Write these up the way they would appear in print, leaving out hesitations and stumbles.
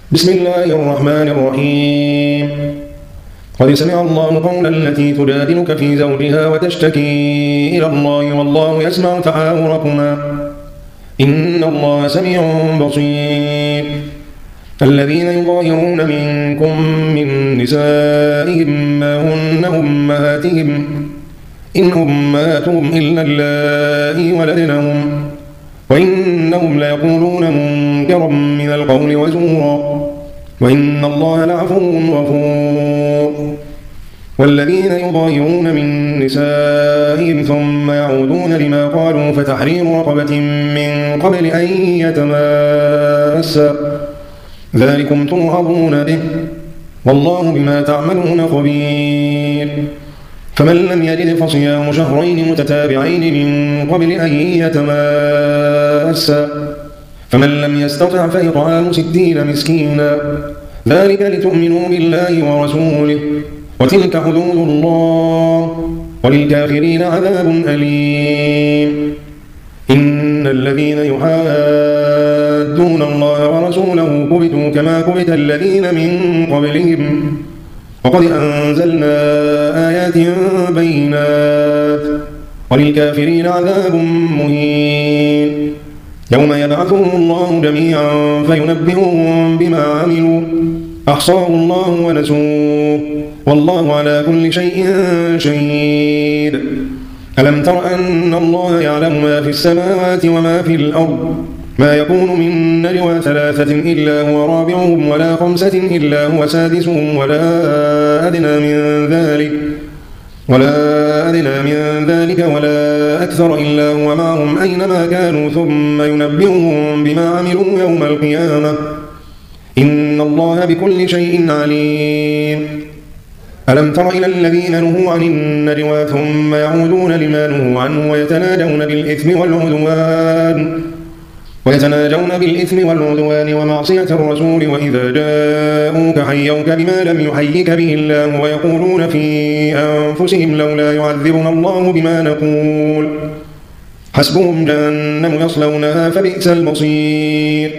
بسم الله الرحمن الرحيم. قد سمع الله قولا التي تجادلك في زوجها وتشتكي إلى الله والله يسمع تحاوركما إن الله سميع بصير. الذين يظاهرون منكم من نسائهم ما هن أمهاتهم إن أمهاتهم إلا اللائي ولدنهم وإنهم ليقولون منكرا من القول وزورا وإن الله لعفو غفور. والذين يظاهرون من نسائهم ثم يعودون لما قالوا فتحرير رقبة من قبل أن يتماسا ذلكم توعظون به والله بما تعملون خبير. فمن لم يجد فصيام شهرين متتابعين من قبل أن يتماسا فمن لم يستطع فإطعام 60 مسكينا ذلك لتؤمنوا بالله ورسوله وتلك حدود الله وللكافرين عذاب أليم. إن الذين يحادون الله ورسوله كبتوا كما كبت الذين من قبلهم وقد أنزلنا آيات بينات وللكافرين عذاب مهين. يوم يبعثهم الله جميعا فينبئهم بما عملوا أحصاه الله ونسوه والله على كل شيء شهيد. ألم تر أن الله يعلم ما في السماوات وما في الأرض ما يكون من نجوى 3 إلا هو رابعهم ولا 5 إلا هو سادسهم ولا أدنى من ذلك ولا أكثر إلا هو معهم أينما كانوا ثم ينبئهم بما عملوا يوم القيامة إن الله بكل شيء عليم. ألم تر إلى الذين نهوا عن النجوى ثم يعودون لما نهوا عنه ويتناجون بالإثم والعدوان ومعصية الرسول وإذا جاءوك حيوك بما لم يحيك به الله ويقولون في أنفسهم لولا يعذبنا الله بما نقول حسبهم جهنم يصلونها فبئس المصير.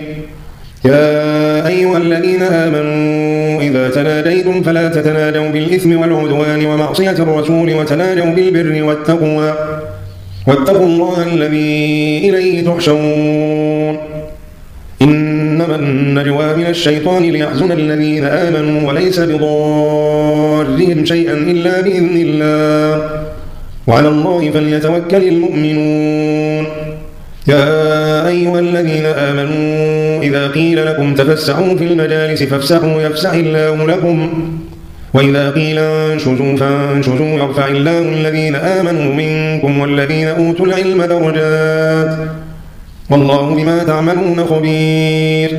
يا أيها الذين آمنوا إذا تناجيتم فلا تتناجوا بالإثم والعدوان ومعصية الرسول وتناجوا بالبر والتقوى واتقوا الله الذي إليه تحشرون. إنما النجوى من الشيطان ليحزن الذين آمنوا وليس بضارهم شيئا إلا بإذن الله وعلى الله فليتوكل المؤمنون. يا أيها الذين آمنوا إذا قيل لكم تفسحوا في المجالس فافسحوا يفسح الله لكم وإذا قيل انشزوا فانشزوا يرفع الله الذين آمنوا منكم والذين أوتوا العلم درجات والله بما تعملون خبير.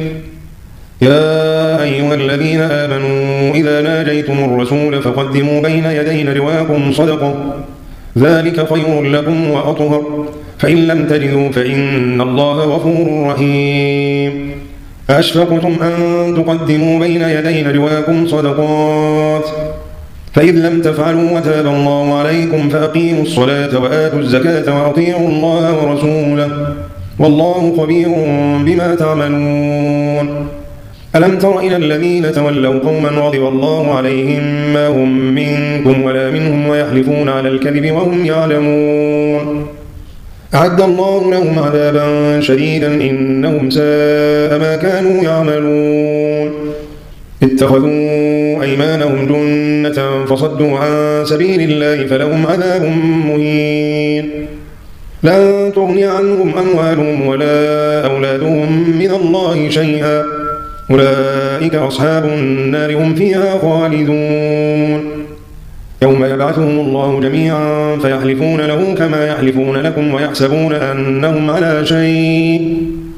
يا أيها الذين آمنوا إذا ناجيتم الرسول فقدموا بين يدي نجواكم صدقة ذلك خير لكم وأطهر فإن لم تجدوا فإن الله غفور رحيم. أشفقتم أن تقدموا بين يدي نجواكم صدقات فإذ لم تفعلوا وتاب الله عليكم فأقيموا الصلاة وآتوا الزكاة وأطيعوا الله ورسوله والله خبير بما تعملون. ألم تر إلى الذين تولوا قوما غضب الله عليهم ما هم منكم ولا منهم ويحلفون على الكذب وهم يعلمون أعد الله لهم عذابا شديدا إنهم ساء ما كانوا يعملون. اتخذوا أيمانهم جنة فصدوا عن سبيل الله فلهم عذاب مهين. لن تغني عنهم أموالهم ولا أولادهم من الله شيئا أولئك أصحاب النار هم فيها خالدون. يوم يبعثهم الله جميعا فيحلفون له كما يحلفون لكم ويحسبون أنهم على شيء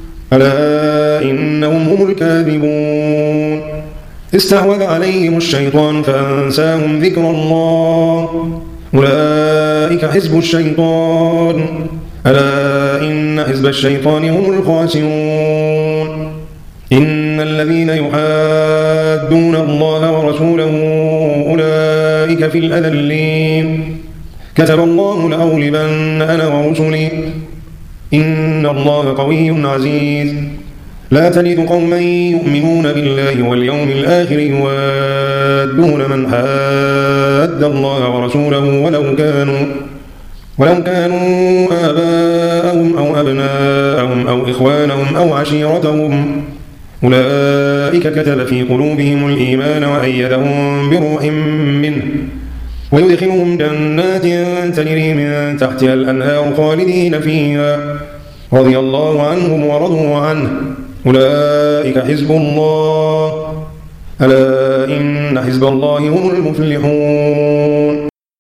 ألا إنهم هم الكاذبون. استحوذ عليهم الشيطان فأنساهم ذكر الله أولئك حزب الشيطان ألا إن حزب الشيطان هم الخاسرون. إن الذين يحادون الله ورسوله أولئك في الأذلين كتب الله لأغلبن أنا ورسلي إن الله قوي عزيز لا تجد قوما يؤمنون بالله واليوم الآخر يوادون من حاد الله ورسوله ولو كانوا آباءهم أو أبناءهم أو إخوانهم أو عشيرتهم أولئك كتب في قلوبهم الإيمان وأيدهم بروح منه ويدخلهم جنات تجري من تحتها الأنهار خالدين فيها رضي الله عنهم ورضوا عنه أولئك حزب الله ألا إن حزب الله هم المفلحون.